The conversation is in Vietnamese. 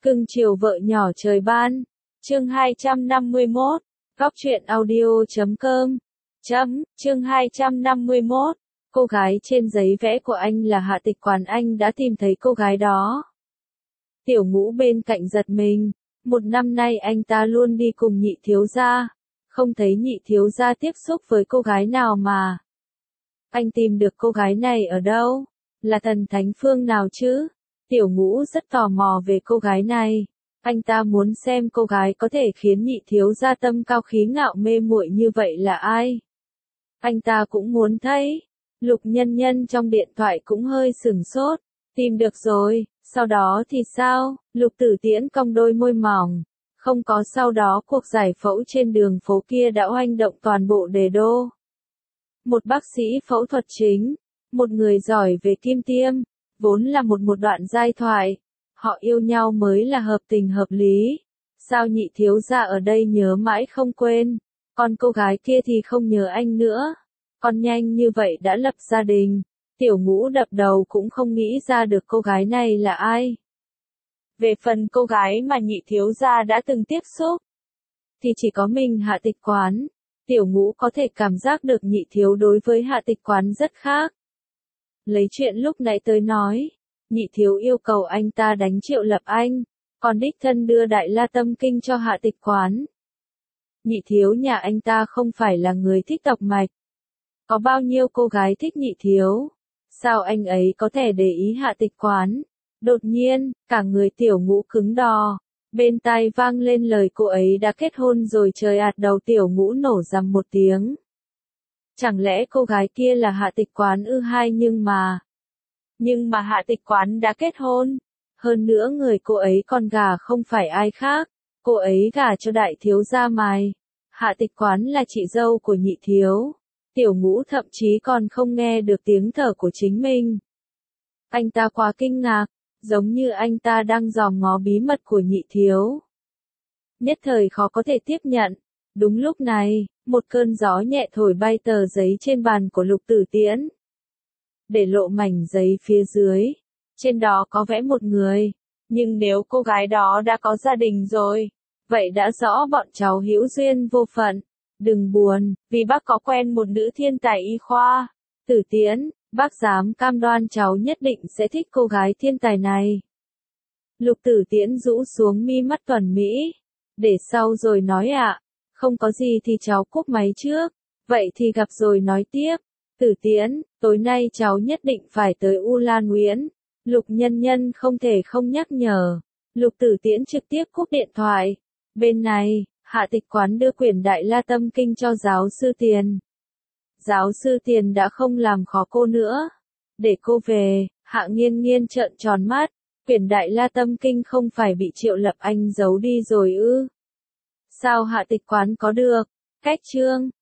Cưng chiều vợ nhỏ trời ban. Chương 251. Góc truyện audio.com. Chương 251. Cô gái trên giấy vẽ của anh là Hạ Tịch Quán, anh đã tìm thấy cô gái đó. Tiểu Ngũ bên cạnh giật mình, một năm nay anh ta luôn đi cùng Nhị thiếu gia, không thấy Nhị thiếu gia tiếp xúc với cô gái nào mà. Anh tìm được cô gái này ở đâu? Là thần thánh phương nào chứ? Tiểu Ngũ rất tò mò về cô gái này. Anh ta muốn xem cô gái có thể khiến Nhị thiếu gia tâm cao khí ngạo mê muội như vậy là ai. Anh ta cũng muốn thấy. Lục Nhân Nhân trong điện thoại cũng hơi sửng sốt. Tìm được rồi, sau đó thì sao? Lục Tử Tiễn cong đôi môi mỏng. Không có sau đó, cuộc giải phẫu trên đường phố kia đã oanh động toàn bộ Đề Đô. Một bác sĩ phẫu thuật chính, một người giỏi về kim tiêm, vốn là một đoạn giai thoại. Họ yêu nhau mới là hợp tình hợp lý. Sao Nhị thiếu gia ở đây nhớ mãi không quên, còn cô gái kia thì không nhớ anh nữa. Còn nhanh như vậy đã lập gia đình. Tiểu Ngũ đập đầu cũng không nghĩ ra được cô gái này là ai. Về phần cô gái mà Nhị thiếu gia đã từng tiếp xúc, thì chỉ có mình Hạ Tịch Quán. Tiểu Ngũ có thể cảm giác được Nhị thiếu đối với Hạ Tịch Quán rất khác. Lấy chuyện lúc nãy tới nói, Nhị thiếu yêu cầu anh ta đánh Triệu Lập Anh, còn đích thân đưa Đại La Tâm Kinh cho Hạ Tịch Quán. Nhị thiếu nhà anh ta không phải là người thích độc mạch. Có bao nhiêu cô gái thích Nhị thiếu? Sao anh ấy có thể để ý Hạ Tịch Quán? Đột nhiên, cả người Tiểu Ngũ cứng đò. Bên tai vang lên lời cô ấy đã kết hôn rồi, trời ạt, đầu Tiểu Ngũ nổ rầm một tiếng. Chẳng lẽ cô gái kia là Hạ Tịch Quán ư? Hay nhưng mà Hạ Tịch Quán đã kết hôn. Hơn nữa người cô ấy còn gả không phải ai khác. Cô ấy gả cho Đại thiếu gia Mài. Hạ Tịch Quán là chị dâu của Nhị thiếu. Tiểu Ngũ thậm chí còn không nghe được tiếng thở của chính mình. Anh ta quá kinh ngạc, giống như anh ta đang dòm ngó bí mật của Nhị thiếu. Nhất thời khó có thể tiếp nhận. Đúng lúc này, một cơn gió nhẹ thổi bay tờ giấy trên bàn của Lục Tử Tiễn, để lộ mảnh giấy phía dưới. Trên đó có vẽ một người. Nhưng nếu cô gái đó đã có gia đình rồi, vậy đã rõ bọn cháu hữu duyên vô phận. Đừng buồn, vì bác có quen một nữ thiên tài y khoa. Tử Tiễn, bác dám cam đoan cháu nhất định sẽ thích cô gái thiên tài này. Lục Tử Tiễn rũ xuống mi mắt tuần mỹ. Để sau rồi nói ạ. Không có gì thì cháu cúp máy trước. Vậy thì gặp rồi nói tiếp. Tử Tiễn, tối nay cháu nhất định phải tới U Lan Nguyễn. Lục Nhân Nhân không thể không nhắc nhở. Lục Tử Tiễn trực tiếp cúp điện thoại. Bên này, Hạ Tịch Quán đưa quyển Đại La Tâm Kinh cho giáo sư Tiền. Giáo sư Tiền đã không làm khó cô nữa. Để cô về, Hạ Nghiên Nghiên trợn tròn mắt. Quyển Đại La Tâm Kinh không phải bị Triệu Lập Anh giấu đi rồi ư? Sao Hạ Tịch Quán có được? Cách chương